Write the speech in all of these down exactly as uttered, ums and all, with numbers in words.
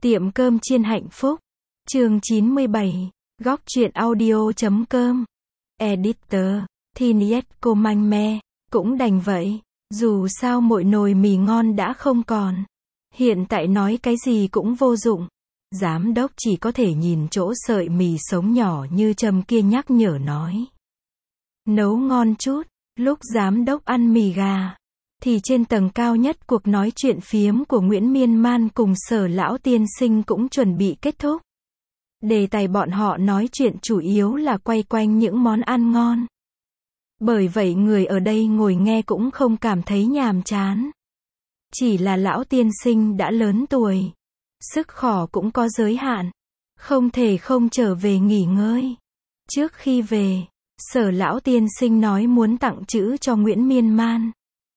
Tiệm cơm chiên hạnh phúc. Chương chín mươi bảy. Góc truyện audio chấm com. Editor. Thiniet manh me. Cũng đành vậy. Dù sao mỗi nồi mì ngon đã không còn. Hiện tại nói cái gì cũng vô dụng. Giám đốc chỉ có thể nhìn chỗ sợi mì sống nhỏ như châm kia nhắc nhở nói. Nấu ngon chút. Lúc giám đốc ăn mì gà, thì trên tầng cao nhất cuộc nói chuyện phiếm của Nguyễn Miên Man cùng Sở lão tiên sinh cũng chuẩn bị kết thúc. Đề tài bọn họ nói chuyện chủ yếu là quay quanh những món ăn ngon. Bởi vậy người ở đây ngồi nghe cũng không cảm thấy nhàm chán. Chỉ là lão tiên sinh đã lớn tuổi. Sức khỏe cũng có giới hạn. Không thể không trở về nghỉ ngơi. Trước khi về, Sở lão tiên sinh nói muốn tặng chữ cho Nguyễn Miên Man.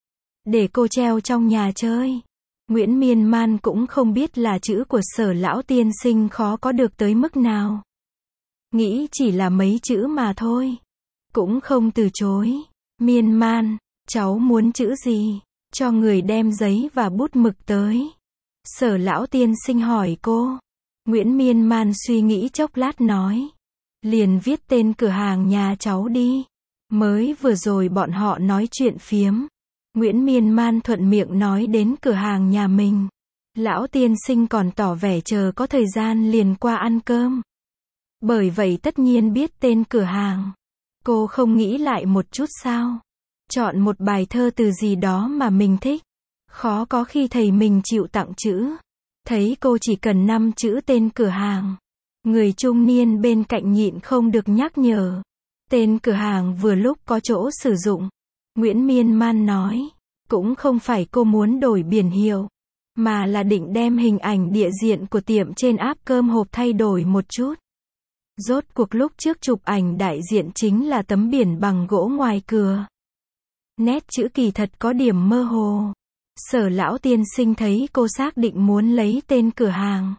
Để cô treo trong nhà chơi. Nguyễn Miên Man cũng không biết là chữ của Sở lão tiên sinh khó có được tới mức nào. Nghĩ chỉ là mấy chữ mà thôi. Cũng không từ chối. Miên Man, cháu muốn chữ gì? Cho người đem giấy và bút mực tới. Sở lão tiên sinh hỏi cô. Nguyễn Miên Man suy nghĩ chốc lát nói. Liền viết tên cửa hàng nhà cháu đi. Mới vừa rồi bọn họ nói chuyện phiếm. Nguyễn Miên Man thuận miệng nói đến cửa hàng nhà mình. Lão tiên sinh còn tỏ vẻ chờ có thời gian liền qua ăn cơm. Bởi vậy tất nhiên biết tên cửa hàng. Cô không nghĩ lại một chút sao? Chọn một bài thơ từ gì đó mà mình thích. Khó có khi thầy mình chịu tặng chữ. Thấy cô chỉ cần năm chữ tên cửa hàng. Người trung niên bên cạnh nhịn không được nhắc nhở. Tên cửa hàng vừa lúc có chỗ sử dụng. Nguyễn Miên Man nói. Cũng không phải cô muốn đổi biển hiệu. Mà là định đem hình ảnh địa diện của tiệm trên app cơm hộp thay đổi một chút. Rốt cuộc lúc trước chụp ảnh đại diện chính là tấm biển bằng gỗ ngoài cửa. Nét chữ kỳ thật có điểm mơ hồ. Sở lão tiên sinh thấy cô xác định muốn lấy tên cửa hàng.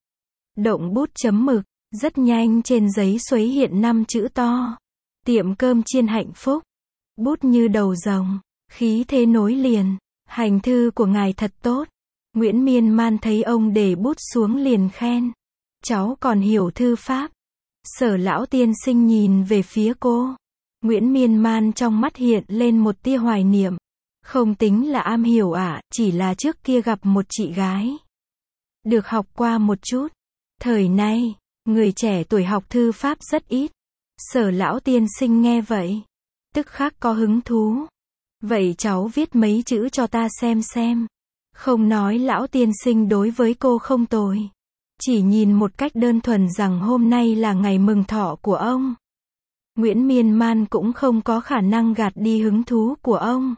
Động bút chấm mực. Rất nhanh trên giấy xuấy hiện năm chữ to. Tiệm cơm chiên hạnh phúc. Bút như đầu rồng. Khí thế nối liền. Hành thư của ngài thật tốt. Nguyễn Miên Man thấy ông để bút xuống liền khen. Cháu còn hiểu thư pháp. Sở lão tiên sinh nhìn về phía cô. Nguyễn Miên Man trong mắt hiện lên một tia hoài niệm. Không tính là am hiểu ạ, chỉ là trước kia gặp một chị gái. Được học qua một chút. Thời nay, người trẻ tuổi học thư pháp rất ít. Sở lão tiên sinh nghe vậy. Tức khắc có hứng thú. Vậy cháu viết mấy chữ cho ta xem xem. Không nói lão tiên sinh đối với cô không tồi. Chỉ nhìn một cách đơn thuần rằng hôm nay là ngày mừng thọ của ông. Nguyễn Miên Man cũng không có khả năng gạt đi hứng thú của ông.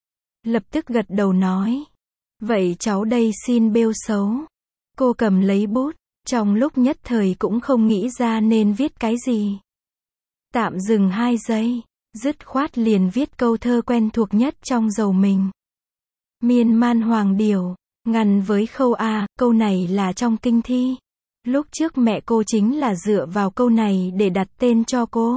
Lập tức gật đầu nói. Vậy cháu đây xin bêu xấu. Cô cầm lấy bút. Trong lúc nhất thời cũng không nghĩ ra nên viết cái gì. Tạm dừng hai giây. Dứt khoát liền viết câu thơ quen thuộc nhất trong đầu mình. Miên man hoàng điểu. Ngăn với khâu A, câu này là trong kinh thi. Lúc trước mẹ cô chính là dựa vào câu này để đặt tên cho cô.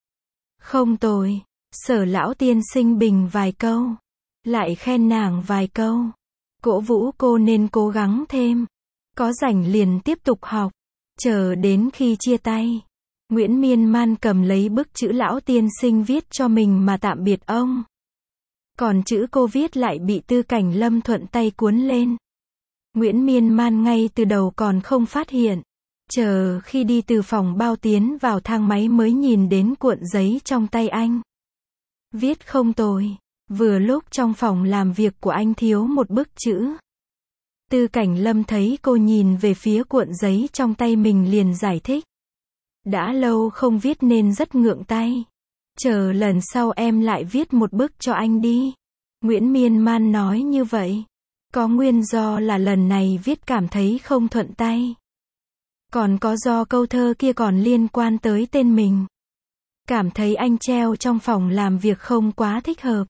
Không tồi. Sở lão tiên sinh bình vài câu. Lại khen nàng vài câu. Cổ vũ cô nên cố gắng thêm. Có rảnh liền tiếp tục học. Chờ đến khi chia tay. Nguyễn Miên Man cầm lấy bức chữ lão tiên sinh viết cho mình mà tạm biệt ông. Còn chữ cô viết lại bị Tư Cảnh Lâm thuận tay cuốn lên. Nguyễn Miên Man ngay từ đầu còn không phát hiện. Chờ khi đi từ phòng bao tiến vào thang máy mới nhìn đến cuộn giấy trong tay anh. Viết không tồi. Vừa lúc trong phòng làm việc của anh thiếu một bức chữ. Tư Cảnh Lâm thấy cô nhìn về phía cuộn giấy trong tay mình liền giải thích. Đã lâu không viết nên rất ngượng tay. Chờ lần sau em lại viết một bức cho anh đi. Nguyễn Miên Man nói như vậy. Có nguyên do là lần này viết cảm thấy không thuận tay. Còn có do câu thơ kia còn liên quan tới tên mình. Cảm thấy anh treo trong phòng làm việc không quá thích hợp.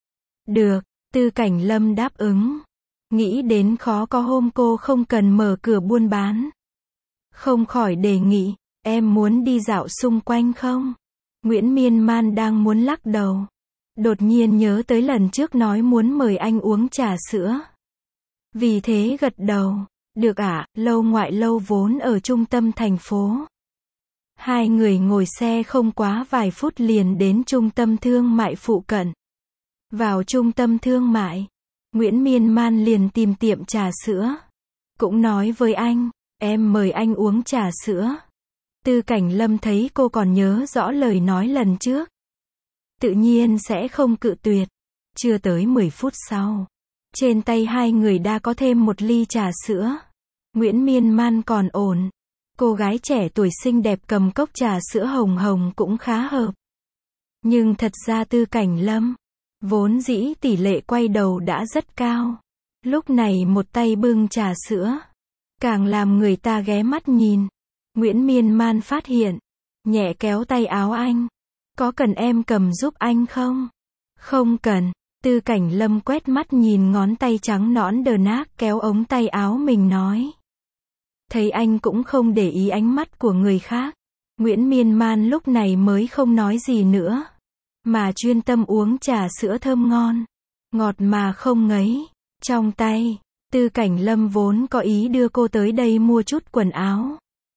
Được, Tư Cảnh Lâm đáp ứng. Nghĩ đến khó có hôm cô không cần mở cửa buôn bán. Không khỏi đề nghị, em muốn đi dạo xung quanh không? Nguyễn Miên Man đang muốn lắc đầu. Đột nhiên nhớ tới lần trước nói muốn mời anh uống trà sữa. Vì thế gật đầu. Được ạ, lâu ngoại lâu vốn ở trung tâm thành phố. Hai người ngồi xe không quá vài phút liền đến trung tâm thương mại phụ cận. Vào trung tâm thương mại, Nguyễn Miên Man liền tìm tiệm trà sữa. Cũng nói với anh, em mời anh uống trà sữa. Tư Cảnh Lâm thấy cô còn nhớ rõ lời nói lần trước. Tự nhiên sẽ không cự tuyệt. Chưa tới mười phút sau, trên tay hai người đã có thêm một ly trà sữa. Nguyễn Miên Man còn ổn. Cô gái trẻ tuổi xinh đẹp cầm cốc trà sữa hồng hồng cũng khá hợp. Nhưng thật ra Tư Cảnh Lâm, vốn dĩ tỷ lệ quay đầu đã rất cao. Lúc này một tay bưng trà sữa, càng làm người ta ghé mắt nhìn. Nguyễn Miên Man phát hiện, nhẹ kéo tay áo anh. Có cần em cầm giúp anh không? Không cần. Tư Cảnh Lâm quét mắt nhìn ngón tay trắng nõn đờ nát kéo ống tay áo mình nói. Thấy anh cũng không để ý ánh mắt của người khác, Nguyễn Miên Man lúc này mới không nói gì nữa, mà chuyên tâm uống trà sữa thơm ngon, ngọt mà không ngấy. Trong tay, Tư Cảnh Lâm vốn có ý đưa cô tới đây mua chút quần áo,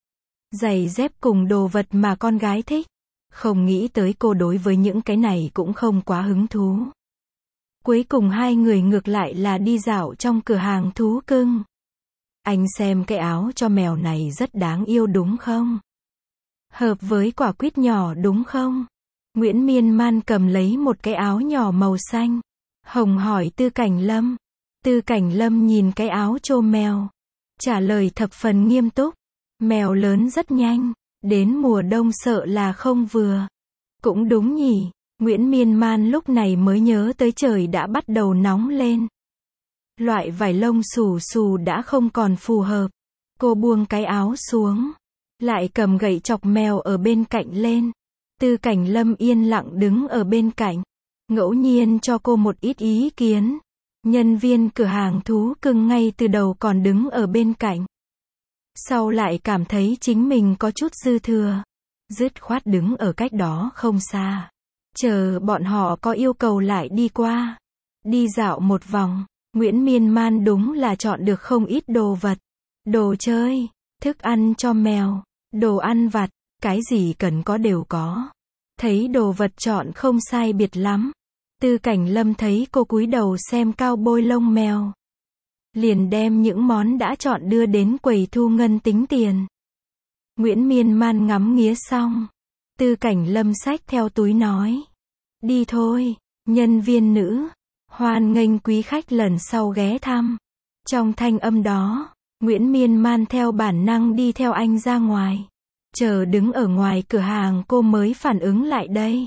giày dép cùng đồ vật mà con gái thích. Không nghĩ tới cô đối với những cái này cũng không quá hứng thú. Cuối cùng hai người ngược lại là đi dạo trong cửa hàng thú cưng. Anh xem cái áo cho mèo này rất đáng yêu đúng không? Hợp với quả quýt nhỏ đúng không? Nguyễn Miên Man cầm lấy một cái áo nhỏ màu xanh hồng hỏi Tư Cảnh Lâm. Tư Cảnh Lâm nhìn cái áo cho mèo, trả lời thập phần nghiêm túc. Mèo lớn rất nhanh, đến mùa đông sợ là không vừa. Cũng đúng nhỉ. Nguyễn Miên Man lúc này mới nhớ tới trời đã bắt đầu nóng lên. Loại vải lông xù xù đã không còn phù hợp. Cô buông cái áo xuống, lại cầm gậy chọc mèo ở bên cạnh lên. Tư Cảnh Lâm yên lặng đứng ở bên cạnh, ngẫu nhiên cho cô một ít ý kiến. Nhân viên cửa hàng thú cưng ngay từ đầu còn đứng ở bên cạnh, sau lại cảm thấy chính mình có chút dư thừa, dứt khoát đứng ở cách đó không xa, chờ bọn họ có yêu cầu lại đi qua. Đi dạo một vòng, Nguyễn Miên Man đúng là chọn được không ít đồ vật, đồ chơi, thức ăn cho mèo, đồ ăn vặt, cái gì cần có đều có. Thấy đồ vật chọn không sai biệt lắm, Tư Cảnh Lâm thấy cô cúi đầu xem cao bôi lông mèo, liền đem những món đã chọn đưa đến quầy thu ngân tính tiền. Nguyễn Miên Man ngắm nghía xong, Tư Cảnh Lâm xách theo túi nói, đi thôi. Nhân viên nữ, hoan nghênh quý khách lần sau ghé thăm. Trong thanh âm đó, Nguyễn Miên Man theo bản năng đi theo anh ra ngoài. Chờ đứng ở ngoài cửa hàng cô mới phản ứng lại đây.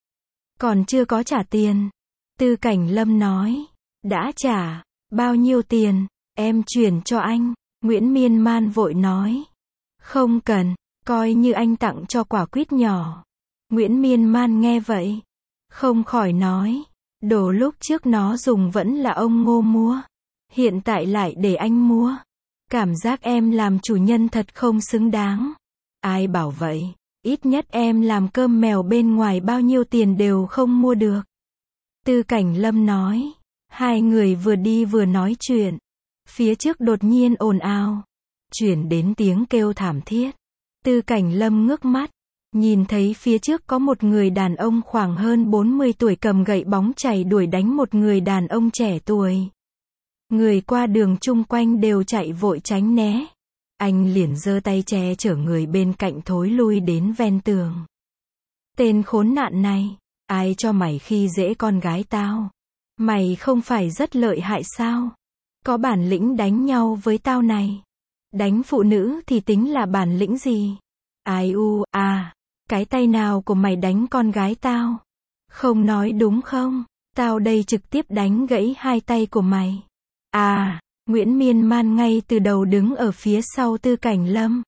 Còn chưa có trả tiền. Tư Cảnh Lâm nói, đã trả. Bao nhiêu tiền? Em chuyển cho anh. Nguyễn Miên Man vội nói, không cần, coi như anh tặng cho quả quýt nhỏ. Nguyễn Miên Man nghe vậy, không khỏi nói, đồ lúc trước nó dùng vẫn là ông Ngô mua, hiện tại lại để anh mua. Cảm giác em làm chủ nhân thật không xứng đáng. Ai bảo vậy, ít nhất em làm cơm mèo bên ngoài bao nhiêu tiền đều không mua được. Tư Cảnh Lâm nói. Hai người vừa đi vừa nói chuyện. Phía trước đột nhiên ồn ào, chuyển đến tiếng kêu thảm thiết. Tư Cảnh Lâm ngước mắt, nhìn thấy phía trước có một người đàn ông khoảng hơn bốn mươi tuổi cầm gậy bóng chày đuổi đánh một người đàn ông trẻ tuổi. Người qua đường chung quanh đều chạy vội tránh né. Anh liền giơ tay che chở người bên cạnh thối lui đến ven tường. Tên khốn nạn này, ai cho mày khi dễ con gái tao? Mày không phải rất lợi hại sao? Có bản lĩnh đánh nhau với tao này. Đánh phụ nữ thì tính là bản lĩnh gì? Ai u, à, cái tay nào của mày đánh con gái tao? Không nói đúng không? Tao đây trực tiếp đánh gãy hai tay của mày. À, Nguyễn Miên Man ngay từ đầu đứng ở phía sau Tư Cảnh Lâm.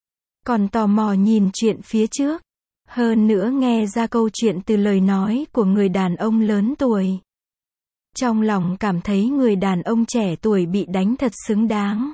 Còn tò mò nhìn chuyện phía trước. Hơn nữa nghe ra câu chuyện từ lời nói của người đàn ông lớn tuổi. Trong lòng cảm thấy người đàn ông trẻ tuổi bị đánh thật xứng đáng.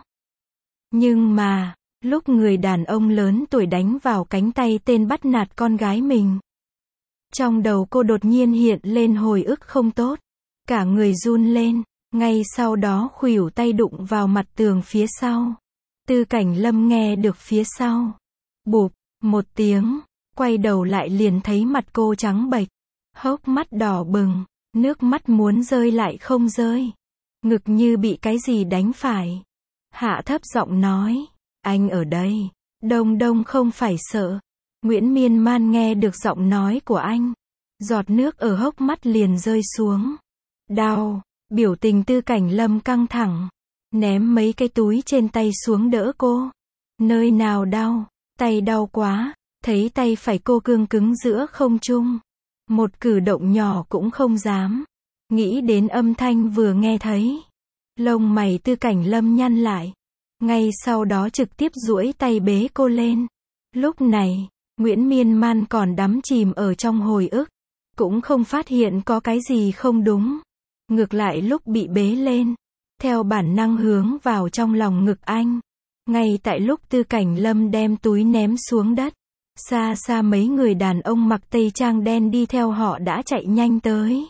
Nhưng mà, lúc người đàn ông lớn tuổi đánh vào cánh tay tên bắt nạt con gái mình, trong đầu cô đột nhiên hiện lên hồi ức không tốt. Cả người run lên, ngay sau đó khuỷu tay đụng vào mặt tường phía sau. Tư Cảnh Lâm nghe được phía sau. Bụp, một tiếng, quay đầu lại liền thấy mặt cô trắng bệch, hốc mắt đỏ bừng, nước mắt muốn rơi lại không rơi. Ngực như bị cái gì đánh phải. Hạ thấp giọng nói, anh ở đây. Đông Đông không phải sợ. Nguyễn Miên Man nghe được giọng nói của anh. Giọt nước ở hốc mắt liền rơi xuống. Đau, biểu tình Tư Cảnh Lâm căng thẳng. Ném mấy cái túi trên tay xuống đỡ cô. Nơi nào đau, tay đau quá, thấy tay phải cô cương cứng giữa không trung. Một cử động nhỏ cũng không dám. Nghĩ đến âm thanh vừa nghe thấy. Lông mày Tư Cảnh Lâm nhăn lại. Ngay sau đó trực tiếp duỗi tay bế cô lên. Lúc này, Nguyễn Miên Man còn đắm chìm ở trong hồi ức. Cũng không phát hiện có cái gì không đúng. Ngược lại lúc bị bế lên, theo bản năng hướng vào trong lòng ngực anh. Ngay tại lúc Tư Cảnh Lâm đem túi ném xuống đất, xa xa mấy người đàn ông mặc tây trang đen đi theo họ đã chạy nhanh tới.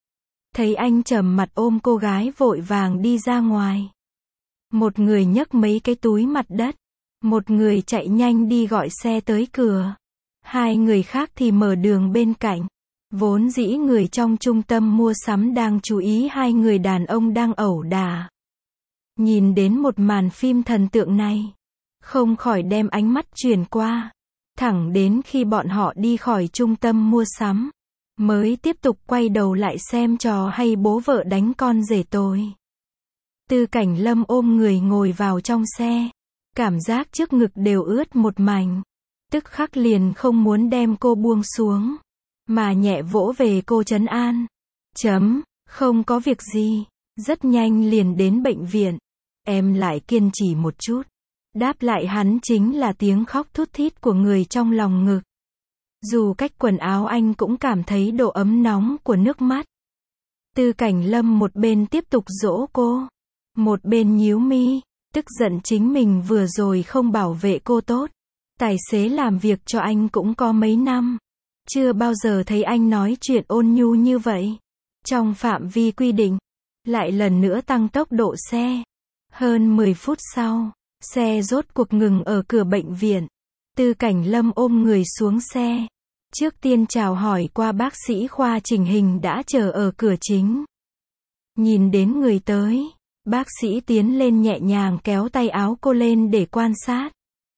Thấy anh trầm mặt ôm cô gái vội vàng đi ra ngoài. Một người nhấc mấy cái túi mặt đất, một người chạy nhanh đi gọi xe tới cửa. Hai người khác thì mở đường bên cạnh. Vốn dĩ người trong trung tâm mua sắm đang chú ý hai người đàn ông đang ẩu đả. Nhìn đến một màn phim thần tượng này, không khỏi đem ánh mắt chuyển qua. Thẳng đến khi bọn họ đi khỏi trung tâm mua sắm, mới tiếp tục quay đầu lại xem trò hay bố vợ đánh con rể tôi. Tư Cảnh Lâm ôm người ngồi vào trong xe. Cảm giác trước ngực đều ướt một mảnh. Tức khắc liền không muốn đem cô buông xuống. Mà nhẹ vỗ về cô trấn an. Chấm, không có việc gì. Rất nhanh liền đến bệnh viện. Em lại kiên trì một chút. Đáp lại hắn chính là tiếng khóc thút thít của người trong lòng ngực. Dù cách quần áo anh cũng cảm thấy độ ấm nóng của nước mắt. Tư Cảnh Lâm một bên tiếp tục dỗ cô, một bên nhíu mi, tức giận chính mình vừa rồi không bảo vệ cô tốt. Tài xế làm việc cho anh cũng có mấy năm. Chưa bao giờ thấy anh nói chuyện ôn nhu như vậy. Trong phạm vi quy định, lại lần nữa tăng tốc độ xe. Hơn mười phút sau, xe rốt cuộc ngừng ở cửa bệnh viện. Tư Cảnh Lâm ôm người xuống xe. Trước tiên chào hỏi qua bác sĩ khoa chỉnh hình đã chờ ở cửa chính. Nhìn đến người tới, bác sĩ tiến lên nhẹ nhàng kéo tay áo cô lên để quan sát.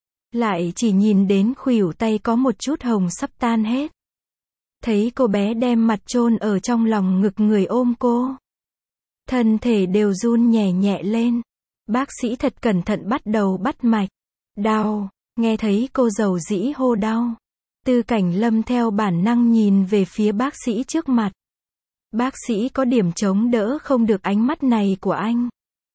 Lại chỉ nhìn đến khuỷu tay có một chút hồng sắp tan hết. Thấy cô bé đem mặt chôn ở trong lòng ngực người ôm cô. Thân thể đều run nhẹ nhẹ lên. Bác sĩ thật cẩn thận bắt đầu bắt mạch. Đau, nghe thấy cô dầu dĩ hô đau. Tư Cảnh Lâm theo bản năng nhìn về phía bác sĩ trước mặt. Bác sĩ có điểm chống đỡ không được ánh mắt này của anh.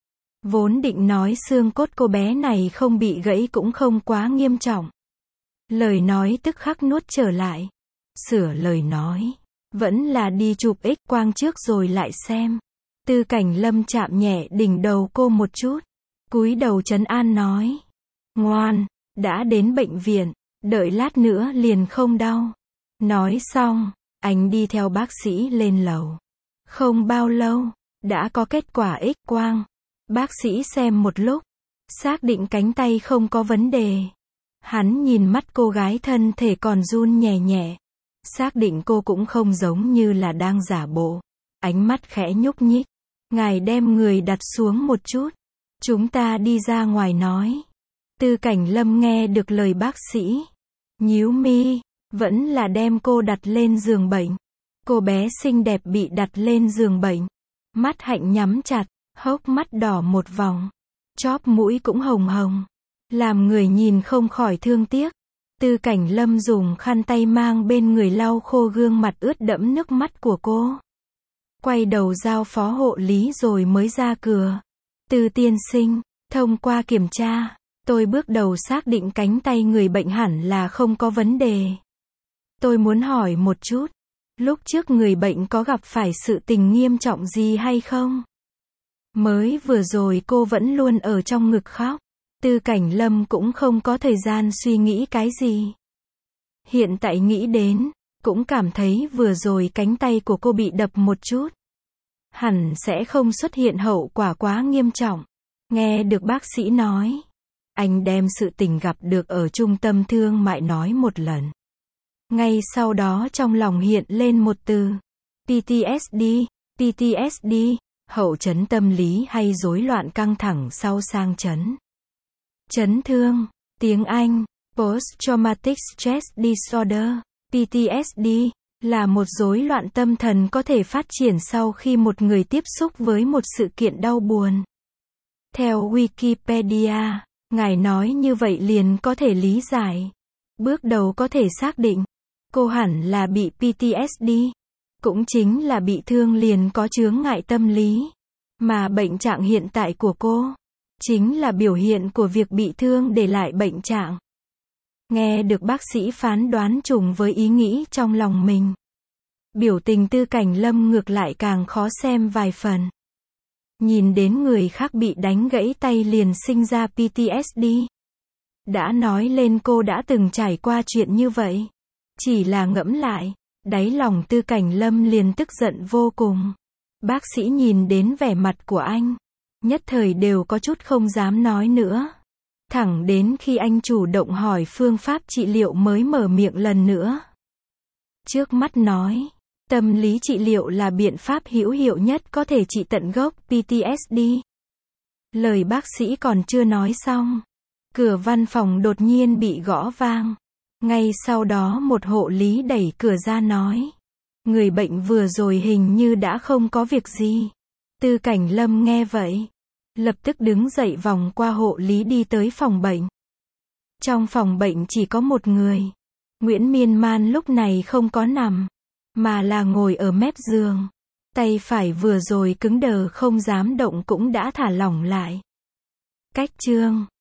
Vốn định nói xương cốt cô bé này không bị gãy cũng không quá nghiêm trọng. Lời nói tức khắc nuốt trở lại. Sửa lời nói. Vẫn là đi chụp X quang trước rồi lại xem. Tư Cảnh Lâm chạm nhẹ đỉnh đầu cô một chút. Cúi đầu trấn an nói. Ngoan, đã đến bệnh viện. Đợi lát nữa liền không đau. Nói xong, anh đi theo bác sĩ lên lầu. Không bao lâu, đã có kết quả X quang. Bác sĩ xem một lúc, xác định cánh tay không có vấn đề. Hắn nhìn mắt cô gái thân thể còn run nhẹ nhẹ. Xác định cô cũng không giống như là đang giả bộ. Ánh mắt khẽ nhúc nhích. Ngài đem người đặt xuống một chút. Chúng ta đi ra ngoài nói. Tư Cảnh Lâm nghe được lời bác sĩ. Nhíu mi, vẫn là đem cô đặt lên giường bệnh. Cô bé xinh đẹp bị đặt lên giường bệnh. Mắt hạnh nhắm chặt, hốc mắt đỏ một vòng. Chóp mũi cũng hồng hồng. Làm người nhìn không khỏi thương tiếc. Tư Cảnh Lâm dùng khăn tay mang bên người lau khô gương mặt ướt đẫm nước mắt của cô. Quay đầu giao phó hộ lý rồi mới ra cửa. Tư tiên sinh, thông qua kiểm tra, tôi bước đầu xác định cánh tay người bệnh hẳn là không có vấn đề. Tôi muốn hỏi một chút, lúc trước người bệnh có gặp phải sự tình nghiêm trọng gì hay không? Mới vừa rồi cô vẫn luôn ở trong ngực khóc. Tư Cảnh Lâm cũng không có thời gian suy nghĩ cái gì. Hiện tại nghĩ đến, cũng cảm thấy vừa rồi cánh tay của cô bị đập một chút. Hẳn sẽ không xuất hiện hậu quả quá nghiêm trọng. Nghe được bác sĩ nói, Anh đem sự tình gặp được ở trung tâm thương mại nói một lần. Ngay sau đó trong lòng hiện lên một từ. pê tê ét đê, pê tê ét đê, hậu chấn tâm lý hay rối loạn căng thẳng sau sang chấn. Chấn thương, tiếng Anh, Post-Traumatic Stress Disorder, pê tê ét đê, là một rối loạn tâm thần có thể phát triển sau khi một người tiếp xúc với một sự kiện đau buồn. Theo Wikipedia, ngài nói như vậy liền có thể lý giải. Bước đầu có thể xác định, cô hẳn là bị pê tê ét đê, cũng chính là bị thương liền có chướng ngại tâm lý. Mà bệnh trạng hiện tại của cô, chính là biểu hiện của việc bị thương để lại bệnh trạng. Nghe được bác sĩ phán đoán trùng với ý nghĩ trong lòng mình. Biểu tình Tư Cảnh Lâm ngược lại càng khó xem vài phần. Nhìn đến người khác bị đánh gãy tay liền sinh ra pê tê ét đê. Đã nói lên cô đã từng trải qua chuyện như vậy. Chỉ là ngẫm lại, đáy lòng Tư Cảnh Lâm liền tức giận vô cùng. Bác sĩ nhìn đến vẻ mặt của anh, nhất thời đều có chút không dám nói nữa. Thẳng đến khi anh chủ động hỏi phương pháp trị liệu mới mở miệng lần nữa. Trước mắt nói, tâm lý trị liệu là biện pháp hữu hiệu nhất có thể trị tận gốc pê tê ét đê. Lời bác sĩ còn chưa nói xong, cửa văn phòng đột nhiên bị gõ vang. Ngay sau đó một hộ lý đẩy cửa ra nói, người bệnh vừa rồi hình như đã không có việc gì. Tư Cảnh Lâm nghe vậy, lập tức đứng dậy vòng qua hộ lý đi tới phòng bệnh. Trong phòng bệnh chỉ có một người. Nguyễn Miên Man lúc này không có nằm, mà là ngồi ở mép giường. Tay phải vừa rồi cứng đờ không dám động cũng đã thả lỏng lại. Cách chương